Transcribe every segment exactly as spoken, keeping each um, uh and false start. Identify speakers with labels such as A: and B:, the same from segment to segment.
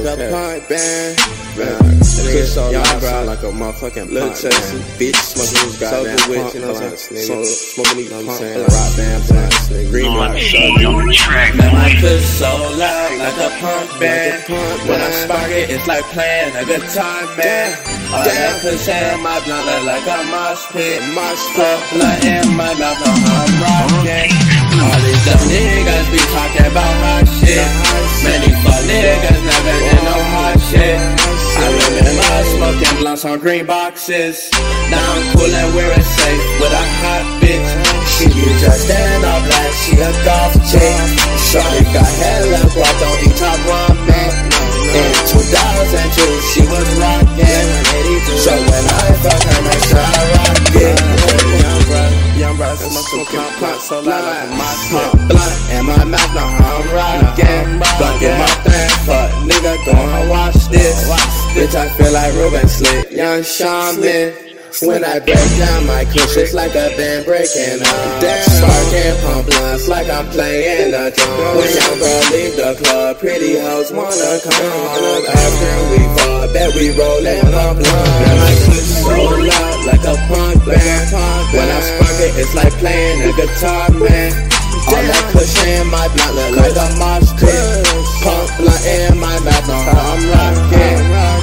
A: a punk band.
B: Push so
A: Young
B: loud,
A: bro,
B: sound like a motherfucking
A: Lil
B: punk
A: Chelsea,
B: band.
A: bitch, smoking these goddamn
B: Soulja
A: punk
B: Witch, you know what I'm
A: blunts,
B: saying?
A: nigga.
B: Smoking these
A: Know what I'm
B: punk
A: saying?
B: blunts,
A: Rock band blunts, nigga. Green
C: Lord
A: blunts,
C: King on the track.
D: Man, my push so loud like a punk band.
A: punk
D: When I
A: band.
D: spark it, it's like playing a guitar, man. All that push in my blunt look like a mosh pit.
A: Mosh
D: Put blunt in my mouth, no, I'm rocking. All these dumb niggas be talking about hot shit. Man, these fuck niggas never did no hot shit. I remember smoking blunts on green boxes. Now I'm cool and wearing safe with a hot bitch. She be dressed in all black, she a golf chick. Shorty got hella guap, don't eat top ramen. In two thousand two, she was rockin'. So when I fuck her, make sure I rock it.
A: Young bro, young bro, smoking punk so loud like a mosh pit.
D: Blunt in my mouth, now I'm rockin'. Blunt in my thing, fuck nigga, go and watch this. Bitch, I feel like Ruben Slick, young shaman. When I break down my kush, it's like a band breaking up. Sparking pump blunts like I'm playing the drum. When young girl leave the club, pretty hoes wanna come home. After we fall, bet we rollin' pump blunt. And my kush so loud like a punk band. When I spark it, it's like playing a guitar, man. All that kush in my blunt look like a mosh pit. Pump blunt in my mouth, now I'm rockin'.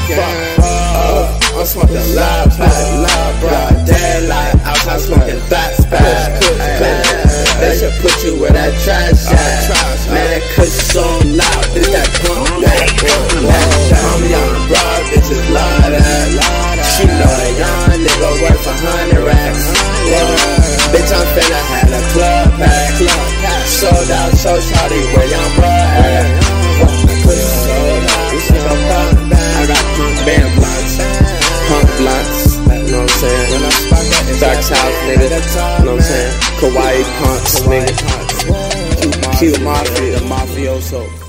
D: I'm smoking loud, fat, loud, broad daylight. Outside smoking fat, fat, that should put you where that trash at. Man, that kush so loud, this that pump, that I'm young, broad, bitches love that. She know a young nigga worth a hundred racks. Bitch, I'm finna have a club pack. Sold out, so shawty, where young bro at? Kush so loud, this is a pump band. I got punk band blunts. Punk blunts, you know what I'm saying? When I spark that, it's Dark South, nigga. You know what I'm saying? Kawaii punks, nigga. Cute Mafia, Mafioso.